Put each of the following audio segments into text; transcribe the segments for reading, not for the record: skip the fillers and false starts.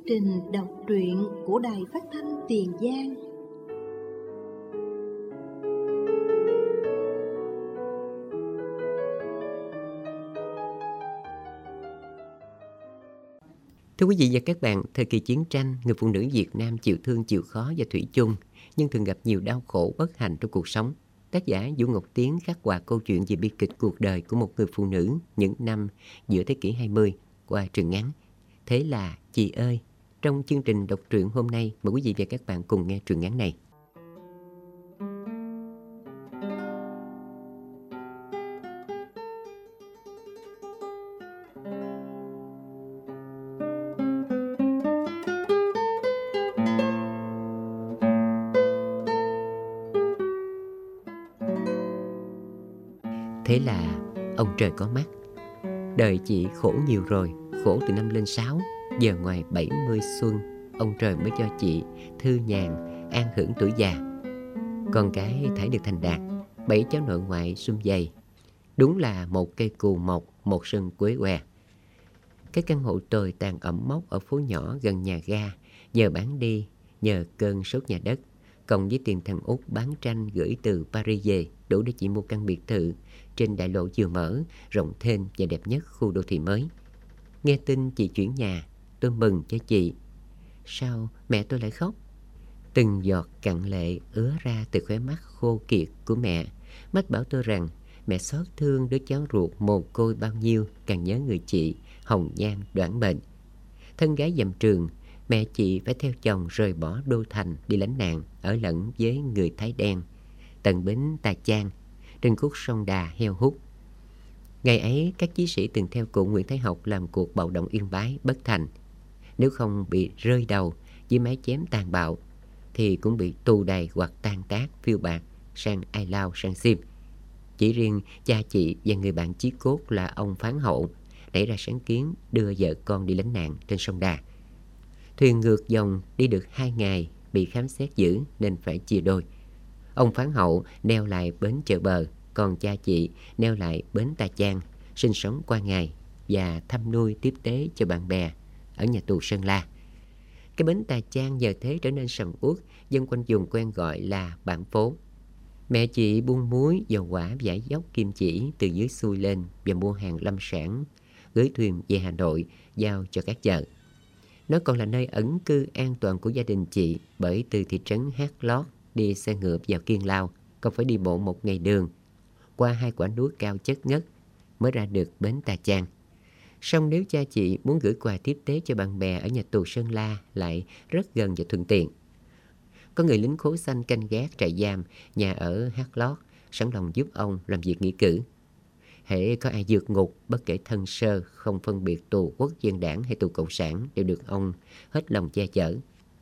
trình đọc truyện của Đài Phát thanh Tiền Giang. Thưa quý vị và các bạn, thời kỳ chiến tranh, người phụ nữ Việt Nam chịu thương chịu khó và thủy chung, nhưng thường gặp nhiều đau khổ bất hạnh trong cuộc sống. Tác giả Vũ Ngọc Tiến khắc họa câu chuyện về bi kịch cuộc đời của một người phụ nữ những năm giữa thế kỷ 20 qua truyện ngắn Thế là Chị ơi. Trong chương trình đọc truyện hôm nay, mời quý vị và các bạn cùng nghe truyện ngắn này. Thế là ông trời có mắt. Đời chị khổ nhiều rồi, khổ từ năm lên 6. Giờ ngoài 70 xuân, ông trời mới cho chị thư nhàn, an hưởng tuổi già. Con cái thải được thành đạt, 7 cháu nội ngoại sum vầy. Đúng là một cây cù mọc, một sân quế què. Cái căn hộ tồi tàn ẩm mốc ở phố nhỏ gần nhà ga, nhờ bán đi, nhờ cơn sốt nhà đất, cộng với tiền thằng Út bán tranh gửi từ Paris về, đủ để chị mua căn biệt thự trên đại lộ vừa mở, rộng thênh và đẹp nhất khu đô thị mới. Nghe tin chị chuyển nhà, tôi mừng cho chị. Sao mẹ tôi lại khóc? Từng giọt cặn lệ ứa ra từ khóe mắt khô kiệt của mẹ. Mách bảo tôi rằng mẹ xót thương đứa cháu ruột mồ côi bao nhiêu, càng nhớ người chị hồng nhan đoản mệnh. Thân gái dầm trường, mẹ chị phải theo chồng rời bỏ đô thành đi lánh nạn, ở lẫn với người Thái đen tận bến Tà Chang trên khúc sông Đà heo hút. Ngày ấy các chiến sĩ từng theo cụ Nguyễn Thái Học làm cuộc bạo động Yên Bái bất thành. Nếu không bị rơi đầu với máy chém tàn bạo thì cũng bị tù đày hoặc tan tác phiêu bạt sang Ai Lao sang Sim. Chỉ riêng cha chị và người bạn chí cốt là ông Phán Hậu nảy ra sáng kiến đưa vợ con đi lánh nạn trên sông Đà. Thuyền ngược dòng đi được 2 ngày bị khám xét giữ nên phải chia đôi. Ông Phán Hậu neo lại bến Chợ Bờ, còn cha chị neo lại bến Tà Chang, sinh sống qua ngày và thăm nuôi tiếp tế cho bạn bè ở nhà tù Sơn La. Cái bến Tà Chang giờ thế trở nên sầm uất, dân quanh vùng quen gọi là bản phố. Mẹ chị buôn muối, dầu hỏa, vải dốc, kim chỉ từ dưới xuôi lên và mua hàng lâm sản, gửi thuyền về Hà Nội giao cho các chợ. Nó còn là nơi ẩn cư an toàn của gia đình chị, bởi từ thị trấn Hát Lót đi xe ngựa vào Kiên Lao còn phải đi bộ 1 ngày đường, qua 2 quả núi cao chất ngất mới ra được bến Tà Chang. Song nếu cha chị muốn gửi quà tiếp tế cho bạn bè ở nhà tù Sơn La lại rất gần và thuận tiện. Có người lính khố xanh canh gác trại giam nhà ở Hát Lót sẵn lòng giúp ông làm việc nghĩa cử. Hễ có ai vượt ngục, bất kể thân sơ, không phân biệt tù quốc dân đảng hay tù cộng sản, đều được ông hết lòng che chở.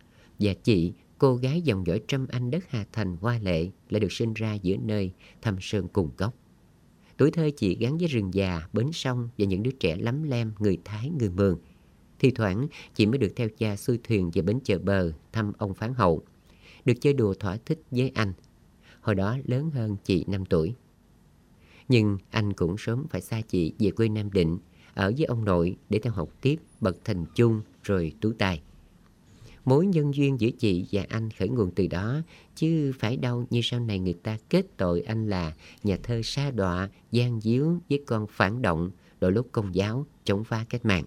Và chị, cô gái dòng dõi Trâm Anh đất Hà Thành hoa lệ, lại được sinh ra giữa nơi thâm sơn cùng cốc. Tuổi thơ chị gắn với rừng già, bến sông và những đứa trẻ lắm lem người Thái, người Mường. Thi thoảng chị mới được theo cha xuôi thuyền về bến Chợ Bờ thăm ông Phán Hậu, được chơi đùa thỏa thích với anh. Hồi đó lớn hơn chị 5 tuổi. Nhưng anh cũng sớm phải xa chị về quê Nam Định, ở với ông nội để theo học tiếp bậc thành trung rồi tú tài. Mối nhân duyên giữa chị và anh khởi nguồn từ đó, chứ phải đâu như sau này người ta kết tội anh là nhà thơ sa đọa, gian díu với con phản động, đội lốt Công giáo, chống phá cách mạng.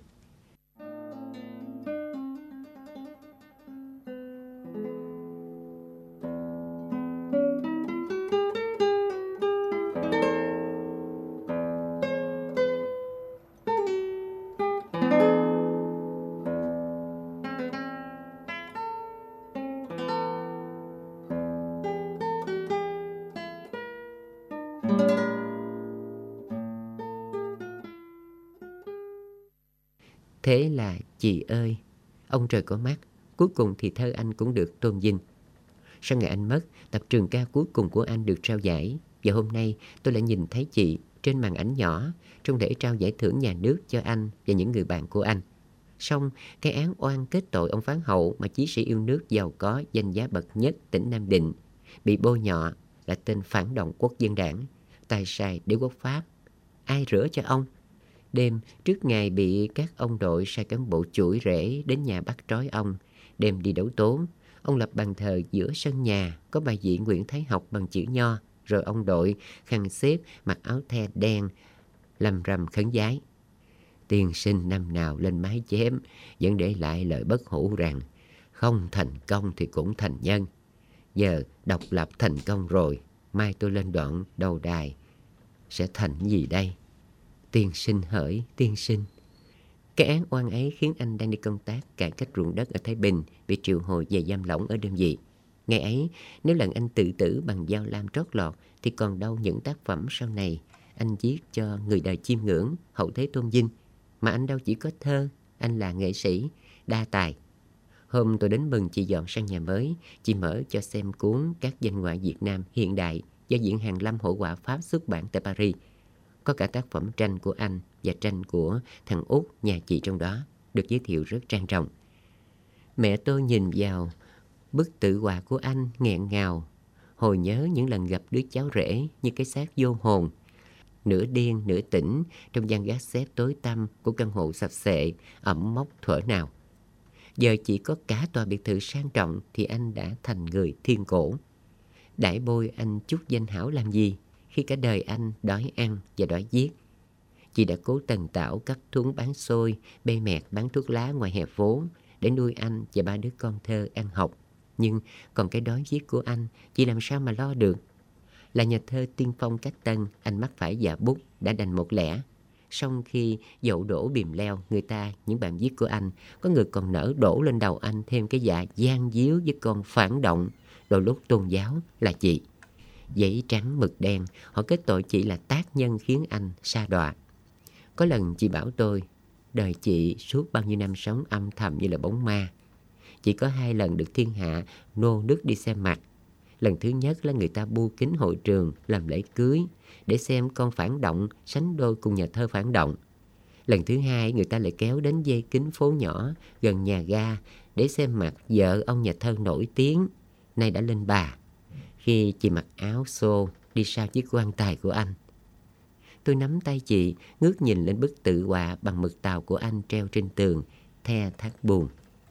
Thế là chị ơi, ông trời có mắt. Cuối cùng thì thơ anh cũng được tôn vinh. Sau ngày anh mất, tập trường ca cuối cùng của anh được trao giải. Và hôm nay tôi lại nhìn thấy chị trên màn ảnh nhỏ trong lễ trao giải thưởng nhà nước cho anh và những người bạn của anh. Song cái án oan kết tội ông Phán Hậu mà chí sĩ yêu nước giàu có danh giá bậc nhất tỉnh Nam Định bị bôi nhọ là tên phản động quốc dân đảng, tay sai đế quốc Pháp. Ai rửa cho ông? Đêm trước ngày bị các ông đội sai cán bộ chủi rễ đến nhà bắt trói ông, đem đi đấu tố, ông lập bàn thờ giữa sân nhà, có bài vị Nguyễn Thái Học bằng chữ nho, rồi ông đội khăn xếp, mặc áo the đen, lầm rầm khấn vái. Tiên sinh năm nào lên mái chém, vẫn để lại lời bất hủ rằng không thành công thì cũng thành nhân. Giờ độc lập thành công rồi, mai tôi lên đoạn đầu đài sẽ thành gì đây? Tiên sinh hỡi tiên sinh. Cái án oan ấy khiến anh đang đi công tác cải cách ruộng đất ở Thái Bình bị triệu hồi về giam lỏng ở đơn vị. Ngày ấy, nếu lần anh tự tử bằng dao lam trót lọt thì còn đâu những tác phẩm sau này anh viết cho người đời chiêm ngưỡng, hậu thế tôn vinh. Mà anh đâu chỉ có thơ, anh là nghệ sĩ, đa tài. Hôm tôi đến mừng chị dọn sang nhà mới, chị mở cho xem cuốn Các danh họa Việt Nam hiện đại do Viện Hàn Lâm Hội họa Pháp xuất bản tại Paris. Có cả tác phẩm tranh của anh và tranh của thằng Út nhà chị trong đó, được giới thiệu rất trang trọng. Mẹ tôi nhìn vào bức tự họa của anh nghẹn ngào, hồi nhớ những lần gặp đứa cháu rể như cái xác vô hồn, nửa điên nửa tỉnh trong gian gác xếp tối tăm của căn hộ sập xệ ẩm mốc thuở nào. Giờ chỉ có cả tòa biệt thự sang trọng thì anh đã thành người thiên cổ. Đãi bôi anh chút danh hảo làm gì khi cả đời anh đói ăn và đói giết. Chị đã cố tần tảo cắt thúng bán xôi, bê mẹt bán thuốc lá ngoài hè phố để nuôi anh và ba đứa con thơ ăn học. Nhưng còn cái đói giết của anh, chị làm sao mà lo được? Là nhà thơ tiên phong cách tân, anh mắc phải dạ bút đã đành một lẻ. Song khi dậu đổ bìm leo người ta, những bạn viết của anh, có người còn nỡ đổ lên đầu anh thêm cái dạ gian díu với con phản động, đôi lúc tôn giáo là chị. Giấy trắng mực đen, họ kết tội chị là tác nhân khiến anh sa đọa. Có lần chị bảo tôi, đời chị suốt bao nhiêu năm sống âm thầm như là bóng ma. Chỉ có 2 lần được thiên hạ nô nức đi xem mặt. Lần thứ nhất là người ta bu kính hội trường làm lễ cưới để xem con phản động sánh đôi cùng nhà thơ phản động. Lần thứ hai người ta lại kéo đến dây kính phố nhỏ gần nhà ga để xem mặt vợ ông nhà thơ nổi tiếng, nay đã lên bà, khi chị mặc áo xô đi sau chiếc quan tài của anh. Tôi nắm tay chị, ngước nhìn lên bức tự họa bằng mực tàu của anh treo trên tường, the thắt buồn.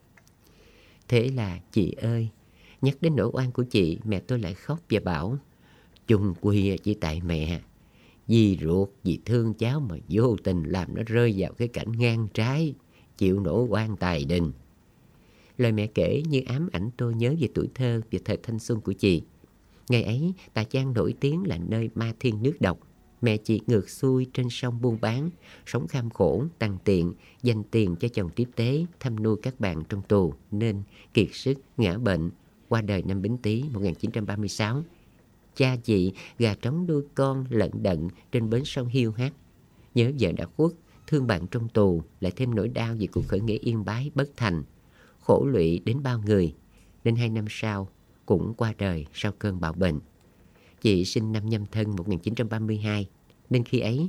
Thế là chị ơi, nhắc đến nỗi oan của chị, mẹ tôi lại khóc và bảo, chung quy chỉ tại mẹ, dì ruột, dì thương cháu mà vô tình làm nó rơi vào cái cảnh ngang trái, chịu nổi oan tài đình. Lời mẹ kể như ám ảnh tôi nhớ về tuổi thơ và thời thanh xuân của chị. Ngày ấy, Tà Giang nổi tiếng là nơi ma thiên nước độc. Mẹ chị ngược xuôi trên sông buôn bán, sống kham khổ, tằn tiện, dành tiền cho chồng tiếp tế, thăm nuôi các bạn trong tù, nên kiệt sức, ngã bệnh, qua đời năm Bính Tý 1936. Cha chị gà trống nuôi con lận đận trên bến sông hiu hắt. Nhớ vợ đã khuất, thương bạn trong tù, lại thêm nỗi đau vì cuộc khởi nghĩa Yên Bái bất thành, khổ lụy đến bao người, nên 2 năm sau cũng qua đời sau cơn bạo bệnh. Chị sinh năm Nhâm Thân 1932, nên khi ấy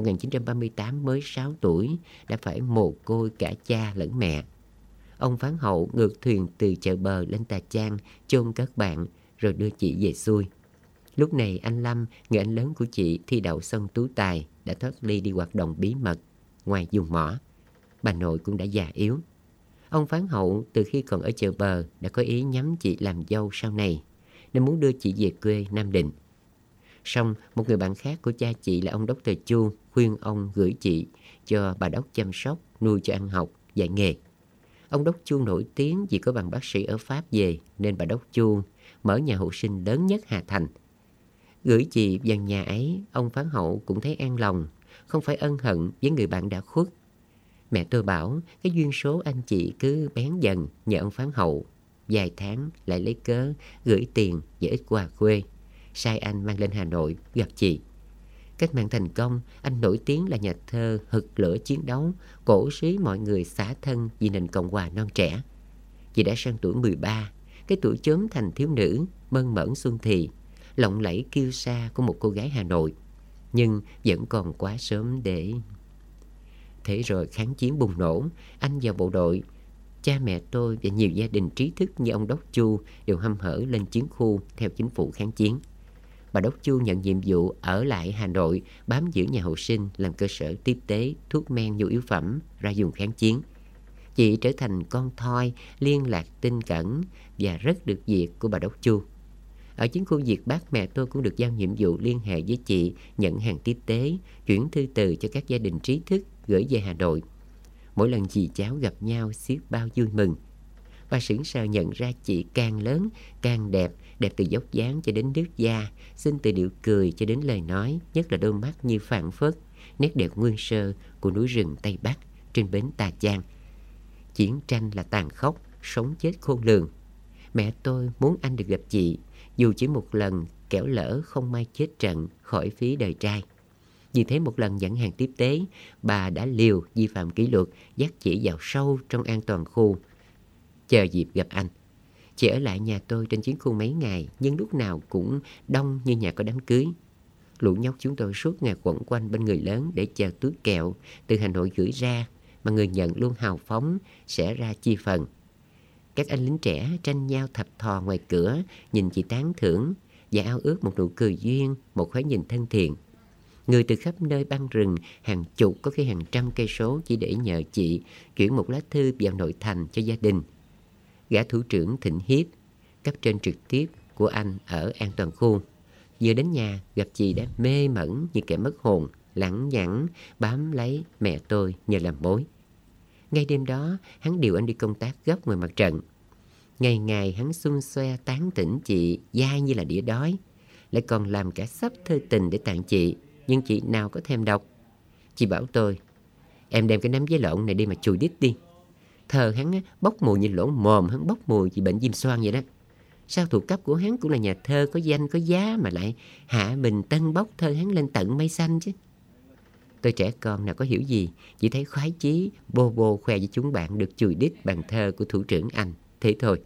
1938 mới 6 tuổi đã phải mồ côi cả cha lẫn mẹ. Ông Phán Hậu ngược thuyền từ chợ bờ lên Tà Giang chôn cất bạn rồi đưa chị về xuôi. Lúc này anh Lâm, người anh lớn của chị, thi đậu xong tú tài, đã thoát ly đi hoạt động bí mật ngoài vùng mỏ. Bà nội cũng đã già yếu. Ông Phán Hậu từ khi còn ở chợ bờ đã có ý nhắm chị làm dâu sau này, nên muốn đưa chị về quê Nam Định. Song một người bạn khác của cha chị là ông Dr. Chu khuyên ông gửi chị cho bà Đốc chăm sóc, nuôi cho ăn học, dạy nghề. Ông Đốc Chu nổi tiếng vì có bằng bác sĩ ở Pháp về, nên bà Đốc Chu mở nhà hộ sinh lớn nhất Hà Thành. Gửi chị vào nhà ấy, ông Phán Hậu cũng thấy an lòng, không phải ân hận với người bạn đã khuất. Mẹ tôi bảo cái duyên số anh chị cứ bén dần nhờ ông Phán Hậu. Vài tháng lại lấy cớ gửi tiền và ít quà quê, sai anh mang lên Hà Nội gặp chị. Cách mạng thành công, anh nổi tiếng là nhà thơ hực lửa chiến đấu, cổ suý mọi người xả thân vì nền Cộng hòa non trẻ. Chị đã sang tuổi 13, cái tuổi chớm thành thiếu nữ, mơn mởn xuân thì, lộng lẫy kiêu sa của một cô gái Hà Nội. Nhưng vẫn còn quá sớm để... Thế rồi kháng chiến bùng nổ, anh vào bộ đội. Cha mẹ tôi và nhiều gia đình trí thức như ông Đốc Chu đều hăm hở lên chiến khu theo chính phủ kháng chiến. bà Đốc Chu nhận nhiệm vụ ở lại Hà Nội, bám giữ nhà hộ sinh làm cơ sở tiếp tế thuốc men nhu yếu phẩm ra vùng kháng chiến. Chị trở thành con thoi liên lạc tin cẩn và rất được việc của bà Đốc Chu. Ở chiến khu Việt Bắc, mẹ tôi cũng được giao nhiệm vụ liên hệ với chị, nhận hàng tiếp tế, chuyển thư từ cho các gia đình trí thức gửi về Hà Nội. Mỗi lần dì cháu gặp nhau xiết bao vui mừng. Bà sững sờ nhận ra chị càng lớn càng đẹp, đẹp từ dốc dáng cho đến nước da, xinh từ điệu cười cho đến lời nói, nhất là đôi mắt như phảng phất, nét đẹp nguyên sơ của núi rừng Tây Bắc trên bến Tà Chang. Chiến tranh là tàn khốc, sống chết khôn lường. Mẹ tôi muốn anh được gặp chị, dù chỉ một lần, kẻo lỡ không may chết trận, khỏi phí đời trai. Vì thế một lần dẫn hàng tiếp tế, bà đã liều vi phạm kỷ luật, dắt chị vào sâu trong an toàn khu, chờ dịp gặp anh. Chị ở lại nhà tôi trên chiến khu mấy ngày, nhưng lúc nào cũng đông như nhà có đám cưới. Lũ nhóc chúng tôi suốt ngày quẩn quanh bên người lớn để chờ túi kẹo từ Hà Nội gửi ra, mà người nhận luôn hào phóng sẽ ra chia phần. Các anh lính trẻ tranh nhau thập thò ngoài cửa, nhìn chị tán thưởng và ao ước một nụ cười duyên, một cái nhìn thân thiện. Người từ khắp nơi băng rừng, hàng chục có khi hàng trăm cây số chỉ để nhờ chị chuyển một lá thư vào nội thành cho gia đình. Gã thủ trưởng Thịnh Hiếp, cấp trên trực tiếp của anh ở an toàn khu, vừa đến nhà gặp chị đã mê mẩn như kẻ mất hồn, lẳng nhẳng bám lấy mẹ tôi nhờ làm mối. Ngay đêm đó, hắn điều anh đi công tác gấp ngoài mặt trận. Ngày ngày hắn xung xoe tán tỉnh chị dai như là đĩa đói, lại còn làm cả sắp thơ tình để tặng chị, nhưng chị nào có thèm đọc. Chị bảo tôi, em đem cái nắm giấy lộn này đi mà chùi đít đi. Thờ hắn bốc mùi như lỗ mồm, hắn bốc mùi vì bệnh viêm xoang vậy đó. Sao thuộc cấp của hắn cũng là nhà thơ có danh có giá mà lại hạ mình tân bốc thơ hắn lên tận mây xanh chứ. Tôi trẻ con nào có hiểu gì, chỉ thấy khoái chí bô bô khoe với chúng bạn được chùi đít bằng thơ của thủ trưởng anh. Thế thôi.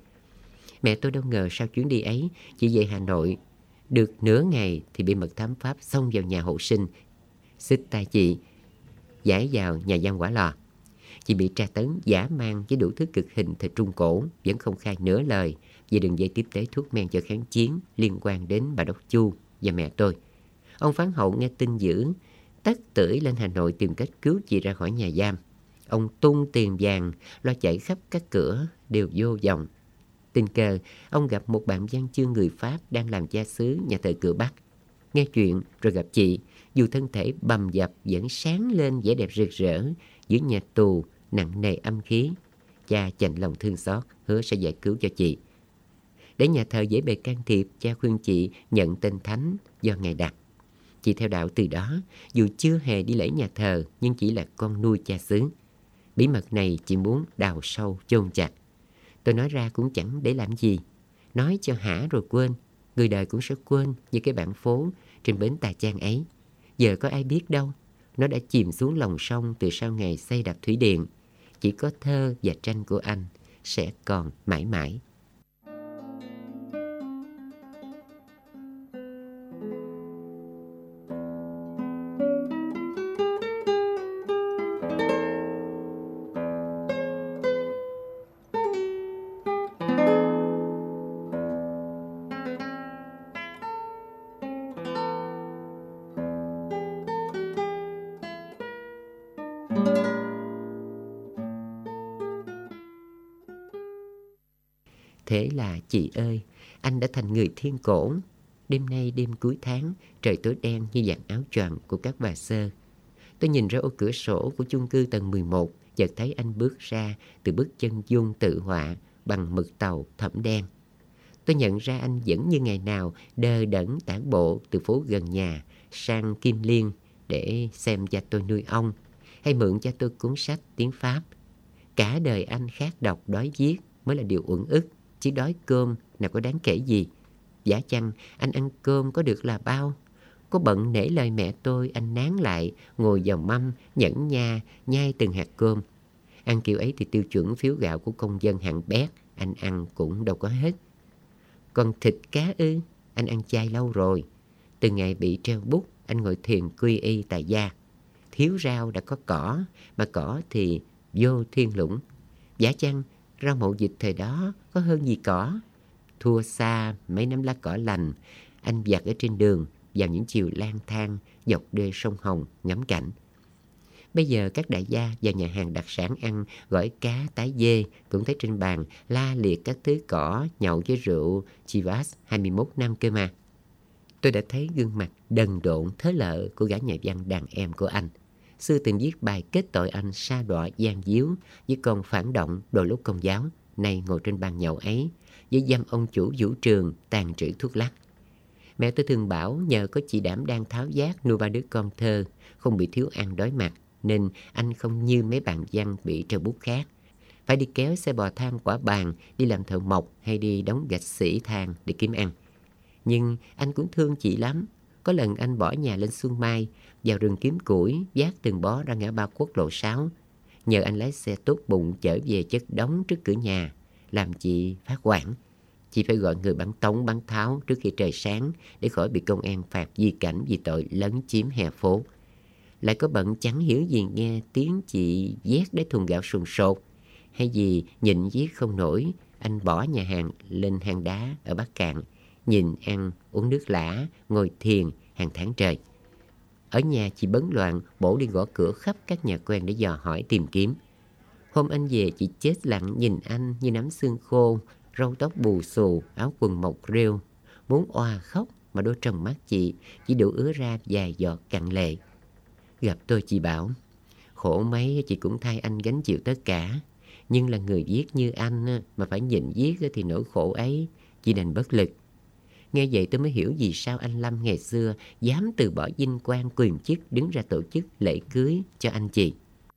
Mẹ tôi đâu ngờ sau chuyến đi ấy, chị về Hà Nội được nửa ngày thì bị mật thám Pháp xông vào nhà hộ sinh, xích tay chị giải vào nhà giam Hỏa Lò. Chị bị tra tấn dã man với đủ thứ cực hình thời Trung Cổ, vẫn không khai nửa lời về đường dây tiếp tế thuốc men cho kháng chiến liên quan đến bà Đốc Chu và mẹ tôi. Ông phán hậu nghe tin dữ, tất tưởi lên Hà Nội tìm cách cứu chị ra khỏi nhà giam. Ông tung tiền vàng, lo chạy khắp các cửa đều vô vọng. Tình cờ, ông gặp một bạn văn chương người Pháp đang làm cha xứ nhà thờ Cửa Bắc. Nghe chuyện rồi gặp chị, dù thân thể bầm dập vẫn sáng lên vẻ đẹp rực rỡ giữa nhà tù nặng nề âm khí. Cha chạnh lòng thương xót, hứa sẽ giải cứu cho chị. Để nhà thờ dễ bề can thiệp, cha khuyên chị nhận tên thánh do Ngài đặt. Chị theo đạo từ đó, dù chưa hề đi lễ nhà thờ nhưng chỉ là con nuôi cha xứ. Bí mật này chị muốn đào sâu chôn chặt. Tôi nói ra cũng chẳng để làm gì. Nói cho hả rồi quên, người đời cũng sẽ quên như cái bản phố trên bến Tà Chang ấy. Giờ có ai biết đâu, nó đã chìm xuống lòng sông từ sau ngày xây đập thủy điện. Chỉ có thơ và tranh của anh sẽ còn mãi mãi. Thế là chị ơi, anh đã thành người thiên cổ. Đêm nay đêm cuối tháng, trời tối đen như dạng áo choàng của các bà sơ. Tôi nhìn ra ô cửa sổ của chung cư tầng 11, chợt thấy anh bước ra từ bức chân dung tự họa bằng mực tàu thẫm đen. Tôi nhận ra anh vẫn như ngày nào đờ đẫn tản bộ từ phố gần nhà sang Kim Liên để xem cha tôi nuôi ong, hay mượn cha tôi cuốn sách tiếng Pháp. Cả đời anh khát đọc đói viết mới là điều uẩn ức, chứ đói cơm nào có đáng kể gì. Giả chăng anh ăn cơm có được là bao. Có bận nể lời mẹ tôi, anh nán lại ngồi vào mâm nhẫn nha nhai từng hạt cơm. Ăn kiểu ấy thì tiêu chuẩn phiếu gạo của công dân hạng bét, anh ăn cũng đâu có hết. Còn thịt cá ư, anh ăn chay lâu rồi. Từ ngày bị treo bút, anh ngồi thiền quy y tại gia. Thiếu rau đã có cỏ, mà cỏ thì vô thiên lũng. Giả chăng rau mậu dịch thời đó có hơn gì cỏ. Thua xa mấy nắm lá cỏ lành anh vặt ở trên đường vào những chiều lang thang dọc đê sông Hồng ngắm cảnh. Bây giờ các đại gia vào nhà hàng đặc sản ăn gỏi cá, tái dê cũng thấy trên bàn la liệt các thứ cỏ nhậu với rượu Chivas 21 năm cơ mà. Tôi đã thấy gương mặt đần độn thớ lợ của gã nhà văn đàn em của anh. Xưa từng viết bài kết tội anh sa đọa gian díu với con phản động đôi lúc công giáo, nay ngồi trên bàn nhậu ấy với dăm ông chủ vũ trường tàn trữ thuốc lắc. Mẹ tôi thường bảo nhờ có chị đảm đang tháo vát nuôi ba đứa con thơ, không bị thiếu ăn đói mặt, nên anh không như mấy bạn văn bị treo bút khác. Phải đi kéo xe bò than quả bàn, đi làm thợ mộc hay đi đóng gạch xỉ than để kiếm ăn. Nhưng anh cũng thương chị lắm. Có lần anh bỏ nhà lên Xuân Mai, vào rừng kiếm củi, vác từng bó ra ngã ba quốc lộ 6. Nhờ anh lái xe tốt bụng chở về chất đống trước cửa nhà, làm chị phát hoảng. Chị phải gọi người bắn tống bắn tháo trước khi trời sáng để khỏi bị công an phạt di cảnh vì tội lấn chiếm hè phố. Lại có bận chẳng hiểu gì nghe tiếng chị vét đáy thùng gạo sồn sột, hay gì nhịn viết không nổi, anh bỏ nhà hàng lên hang đá ở Bắc Cạn, nhìn ăn, uống nước lã, ngồi thiền hàng tháng trời. Ở nhà chị bấn loạn bổ đi gõ cửa khắp các nhà quen để dò hỏi tìm kiếm. Hôm anh về chị chết lặng nhìn anh như nắm xương khô, râu tóc bù xù, áo quần mộc rêu. Muốn oà khóc mà đôi tròng mắt chị chỉ đủ ứa ra vài giọt cạn lệ. Gặp tôi chị bảo, khổ mấy chị cũng thay anh gánh chịu tất cả. Nhưng là người viết như anh mà phải nhịn viết thì nỗi khổ ấy chị đành bất lực. Nghe vậy tôi mới hiểu vì sao anh Lâm ngày xưa dám từ bỏ vinh quang quyền chức đứng ra tổ chức lễ cưới cho anh chị.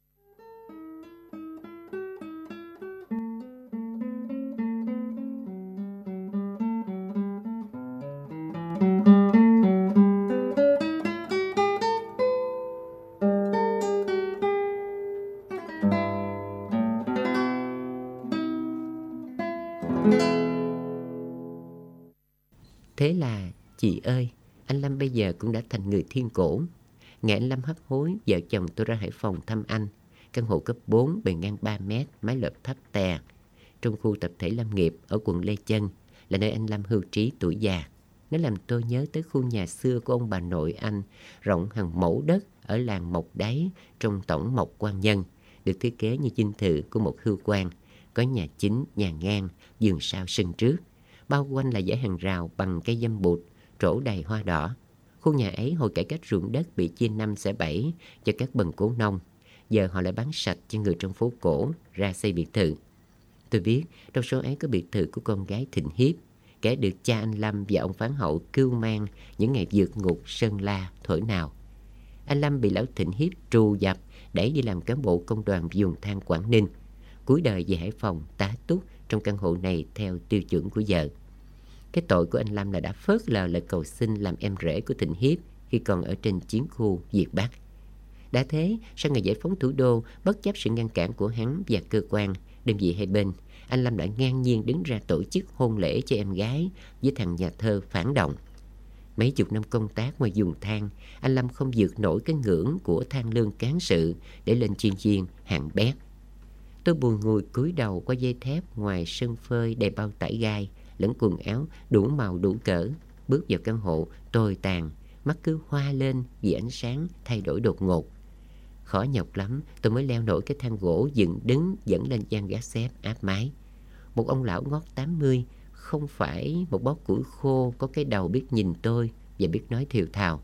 Thế là, chị ơi, anh Lâm bây giờ cũng đã thành người thiên cổ. Ngày anh Lâm hấp hối, vợ chồng tôi ra Hải Phòng thăm anh. Căn hộ cấp 4, bề ngang 3 mét, mái lợp thấp tè. Trong khu tập thể Lâm nghiệp ở quận Lê Chân, là nơi anh Lâm hưu trí tuổi già. Nó làm tôi nhớ tới khu nhà xưa của ông bà nội anh, rộng hàng mẫu đất ở làng Mộc Đáy, trong tổng Mộc Quan Nhân, được thiết kế như dinh thự của một hưu quan. Có nhà chính, nhà ngang, vườn sau sân trước. Bao quanh là dãy hàng rào bằng cây dâm bụt, trổ đầy hoa đỏ. Khu nhà ấy hồi cải cách ruộng đất bị chia 5 xẻ 7 cho các bần cố nông. Giờ họ lại bán sạch cho người trong phố cổ ra xây biệt thự. Tôi biết trong số ấy có biệt thự của con gái Thịnh Hiếp, kẻ được cha anh Lâm và ông phán hậu cưu mang những ngày vượt ngục Sơn La thổi nào. Anh Lâm bị lão Thịnh Hiếp trù dập đẩy đi làm cán bộ công đoàn vùng than Quảng Ninh. Cuối đời về Hải Phòng tá túc trong căn hộ này theo tiêu chuẩn của vợ. Cái tội của anh Lâm là đã phớt lờ lời cầu xin làm em rể của Thịnh Hiếp khi còn ở trên chiến khu Việt Bắc. Đã thế, sau ngày giải phóng thủ đô, bất chấp sự ngăn cản của hắn và cơ quan, đơn vị hai bên, anh Lâm đã ngang nhiên đứng ra tổ chức hôn lễ cho em gái với thằng nhà thơ phản động. Mấy chục năm công tác ngoài vùng than, anh Lâm không vượt nổi cái ngưỡng của than lương cán sự để lên chuyên viên hạng bét. Tôi buồn ngùi cúi đầu qua dây thép ngoài sân phơi đầy bao tải gai, lẫn quần áo đủ màu đủ cỡ. Bước vào căn hộ tồi tàn, mắt cứ hoa lên vì ánh sáng thay đổi đột ngột. Khó nhọc lắm tôi mới leo nổi cái thang gỗ dựng đứng dẫn lên gian gác xếp áp mái. Một ông lão ngót 80, không phải một bó củi khô, có cái đầu biết nhìn tôi và biết nói thều thào.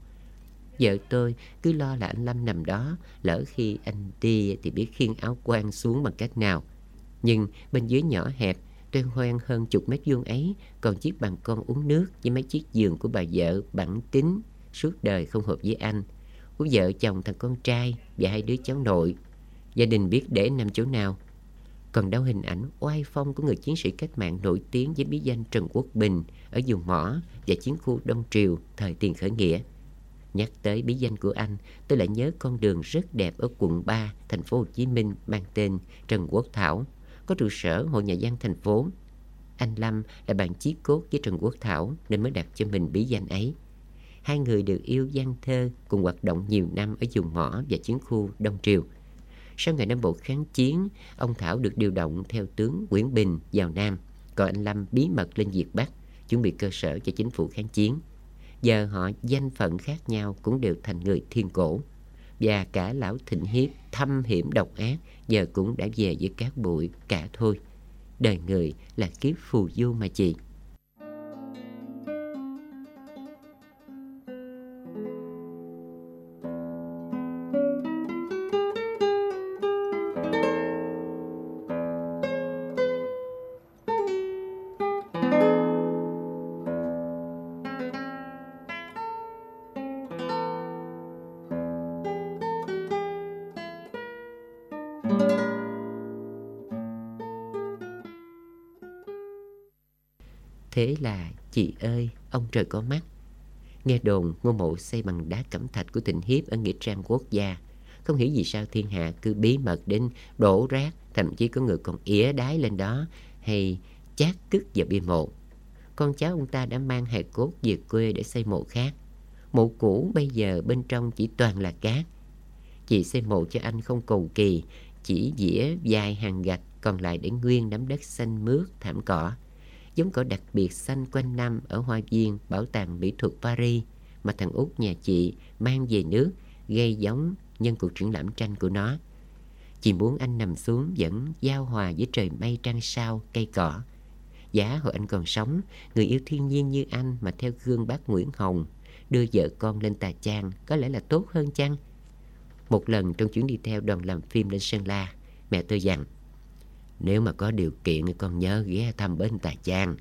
Vợ tôi cứ lo là anh Lâm nằm đó, lỡ khi anh đi thì biết khiêng áo quan xuống bằng cách nào. Nhưng bên dưới nhỏ hẹp, toan hoen hơn chục mét vuông ấy, còn chiếc bàn con uống nước với mấy chiếc giường của bà vợ bản tính suốt đời không hợp với anh, của vợ chồng thằng con trai và hai đứa cháu nội. Gia đình biết để nằm chỗ nào. Còn đâu hình ảnh oai phong của người chiến sĩ cách mạng nổi tiếng với bí danh Trần Quốc Bình ở vùng mỏ và chiến khu Đông Triều thời tiền khởi nghĩa. Nhắc tới bí danh của anh, tôi lại nhớ con đường rất đẹp ở quận 3, thành phố Hồ Chí Minh mang tên Trần Quốc Thảo, có trụ sở Hội Nhà văn thành phố. Anh Lâm là bạn chí cốt với Trần Quốc Thảo nên mới đặt cho mình bí danh ấy. Hai người đều yêu văn thơ, cùng hoạt động nhiều năm ở vùng mỏ và chiến khu Đông Triều. Sau ngày Nam Bộ kháng chiến, ông Thảo được điều động theo tướng Nguyễn Bình vào Nam, còn anh Lâm bí mật lên Việt Bắc, chuẩn bị cơ sở cho chính phủ kháng chiến. Giờ họ danh phận khác nhau cũng đều thành người thiên cổ. Và cả lão Thịnh Hiếp thâm hiểm độc ác giờ cũng đã về với cát bụi cả thôi. Đời người là kiếp phù du mà chị. Thế là chị ơi, ông trời có mắt. Nghe đồn ngôi mộ xây bằng đá cẩm thạch của Thịnh Hiếp ở nghĩa trang quốc gia. Không hiểu vì sao thiên hạ cứ bí mật đến đổ rác, thậm chí có người còn ỉa đái lên đó hay chát cứt vào bia mộ. Con cháu ông ta đã mang hài cốt về quê để xây mộ khác. Mộ cũ bây giờ bên trong chỉ toàn là cát. Chị xây mộ cho anh không cầu kỳ, chỉ dĩa vài hàng gạch, còn lại để nguyên đám đất xanh mướt thảm cỏ. Giống cỏ đặc biệt xanh quanh năm ở hoa viên Bảo tàng Mỹ thuật Paris mà thằng út nhà chị mang về nước gây giống nhân cuộc triển lãm tranh của nó. Chị muốn anh nằm xuống vẫn giao hòa với trời mây trăng sao, cây cỏ. Giá hồi anh còn sống, người yêu thiên nhiên như anh mà theo gương bác Nguyễn Hồng đưa vợ con lên Tà Chang có lẽ là tốt hơn chăng? Một lần trong chuyến đi theo đoàn làm phim lên Sơn La, mẹ tôi dặn: nếu mà có điều kiện thì con nhớ ghé thăm bến Tà Chang.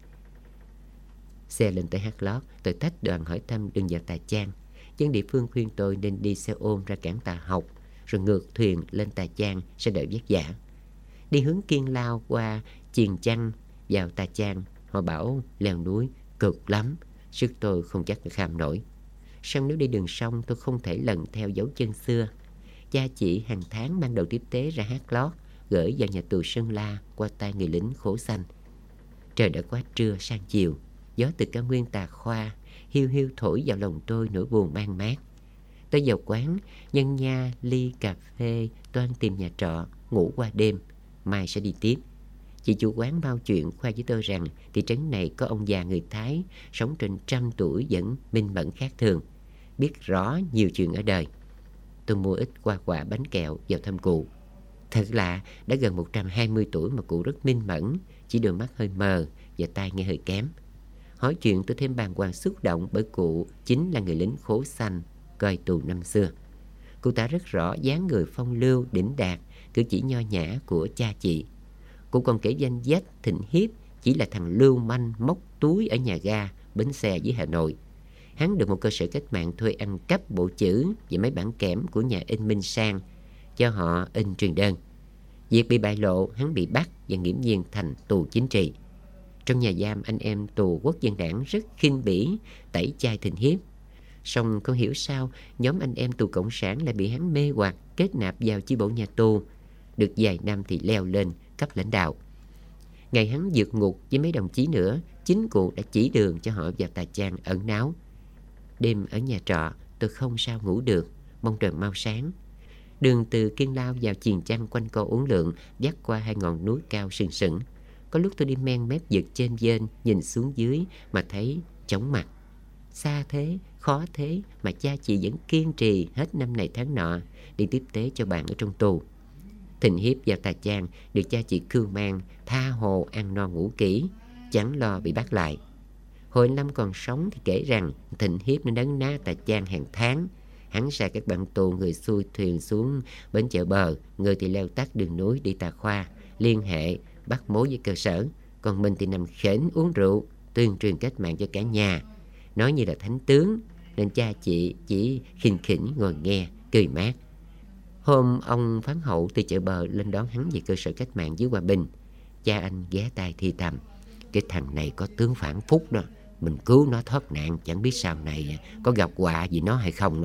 Xe lên tới Hát Lót, tôi thách đoàn hỏi thăm đường vào Tà Chang. Dân địa phương khuyên tôi nên đi xe ôm ra cảng Tà Học, rồi ngược thuyền lên Tà Chang sẽ đỡ vất vả. Đi hướng Kiên Lao qua Chiền Chăn vào Tà Chang, họ bảo leo núi cực lắm, sức tôi không chắc kham nổi. Song nếu đi đường sông tôi không thể lần theo dấu chân xưa. Cha chị hàng tháng mang đồ tiếp tế ra Hát Lót, gửi vào nhà tù Sơn La qua tay người lính khổ xanh. Trời đã quá trưa sang chiều, gió từ cao nguyên Tà Khoa hiu hiu thổi vào lòng tôi nỗi buồn man mát. Tôi vào quán nhân nha ly cà phê, toan tìm nhà trọ ngủ qua đêm, mai sẽ đi tiếp. Chị chủ quán bao chuyện khoe với tôi rằng thị trấn này có ông già người Thái sống trên 100 tuổi vẫn minh mẫn khác thường, biết rõ nhiều chuyện ở đời. Tôi mua ít hoa quả bánh kẹo vào thăm cụ. Thật lạ, đã gần 120 tuổi mà cụ rất minh mẫn, chỉ đôi mắt hơi mờ và tai nghe hơi kém. Hỏi chuyện tôi thêm bàng hoàng xúc động bởi cụ chính là người lính khố xanh coi tù năm xưa. Cụ ta rất rõ dáng người phong lưu đỉnh đạt, cử chỉ nho nhã của cha chị. Cụ còn kể danh sách Thịnh Hiếp chỉ là thằng lưu manh móc túi ở nhà ga, bến xe dưới Hà Nội. Hắn được một cơ sở cách mạng thuê ăn cắp bộ chữ và mấy bản kẽm của nhà in Minh Sang cho họ in truyền đơn. Việc bị bại lộ, hắn bị bắt và nghiễm nhiên thành tù chính trị. Trong nhà giam, anh em tù Quốc dân đảng rất khinh bỉ, tẩy chay Thịnh Hiếp. Song không hiểu sao nhóm anh em tù cộng sản lại bị hắn mê hoặc kết nạp vào chi bộ nhà tù. Được vài năm thì leo lên cấp lãnh đạo. Ngày hắn vượt ngục với mấy đồng chí nữa, chính cụ đã chỉ đường cho họ vào Tà Chang ẩn náu. Đêm ở nhà trọ tôi không sao ngủ được, mong trời mau sáng. Đường từ Kiên Lao vào Chiền Chăn quanh co uốn lượn, dắt qua hai ngọn núi cao sừng sững. Có lúc tôi đi men mép vực trên vên, nhìn xuống dưới mà thấy chóng mặt. Xa thế, khó thế mà cha chị vẫn kiên trì hết năm này tháng nọ đi tiếp tế cho bạn ở trong tù. Thịnh Hiếp vào Tà Chang được cha chị cưu mang, tha hồ ăn no ngủ kỹ, chẳng lo bị bắt lại. Hồi Lâm còn sống thì kể rằng Thịnh Hiếp nó đấn ná Tà Chang hàng tháng. Hắn sai các bạn tù người xuôi thuyền xuống bến chợ bờ, người thì leo tắt đường núi đi Tà Khoa, liên hệ bắt mối với cơ sở. Còn mình thì nằm khểnh uống rượu, tuyên truyền cách mạng cho cả nhà, nói như là thánh tướng. Nên cha chị chỉ khinh khỉnh ngồi nghe, cười mát. Hôm ông phán hậu từ chợ bờ lên đón hắn về cơ sở cách mạng dưới Hòa Bình, cha anh ghé tai thì thầm: cái thằng này có tướng phản phúc đó, mình cứu nó thoát nạn, chẳng biết sau này có gặp họa gì nó hay không đó.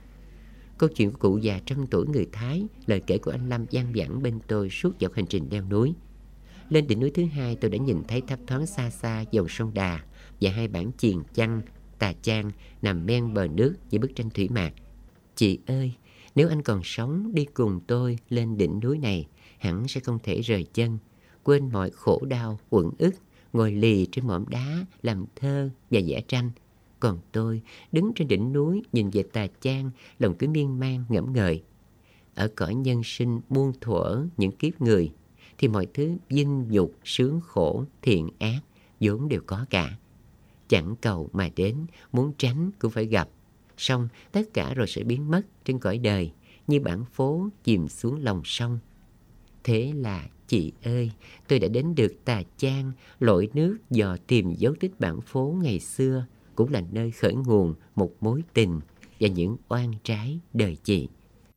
Câu chuyện của cụ già 100 tuổi người Thái, lời kể của anh Lâm văng vẳng bên tôi suốt dọc hành trình leo núi. Lên đỉnh núi thứ hai, tôi đã nhìn thấy thấp thoáng xa xa dòng sông Đà và hai bản Chiền Chăn, Tà Chang nằm men bờ nước với bức tranh thủy mạc. Chị ơi, nếu anh còn sống đi cùng tôi lên đỉnh núi này, hẳn sẽ không thể rời chân, quên mọi khổ đau, uẩn ức, ngồi lì trên mỏm đá làm thơ và vẽ tranh. Còn tôi đứng trên đỉnh núi nhìn về Tà Chan, lòng cứ miên man ngẫm ngợi. Ở cõi nhân sinh muôn thuở những kiếp người thì mọi thứ vinh nhục, sướng khổ, thiện ác vốn đều có cả. Chẳng cầu mà đến, muốn tránh cũng phải gặp. Xong tất cả rồi sẽ biến mất trên cõi đời, như bản phố chìm xuống lòng sông. Thế là chị ơi, tôi đã đến được Tà Chan, lội nước dò tìm dấu tích bản phố ngày xưa, cũng là nơi khởi nguồn một mối tình và những oan trái đời chị.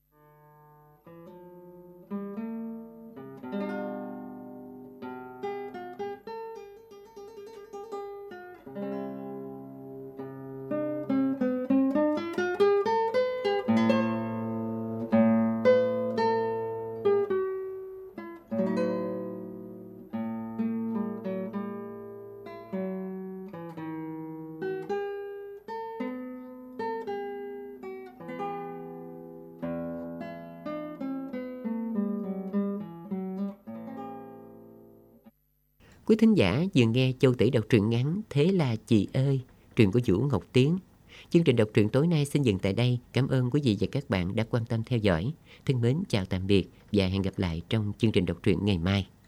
Quý thính giả vừa nghe Châu Tỷ đọc truyện ngắn Thế là chị ơi, truyện của Vũ Ngọc Tiến. Chương trình đọc truyện tối nay xin dừng tại đây. Cảm ơn quý vị và các bạn đã quan tâm theo dõi. Thân mến chào tạm biệt và hẹn gặp lại trong chương trình đọc truyện ngày mai.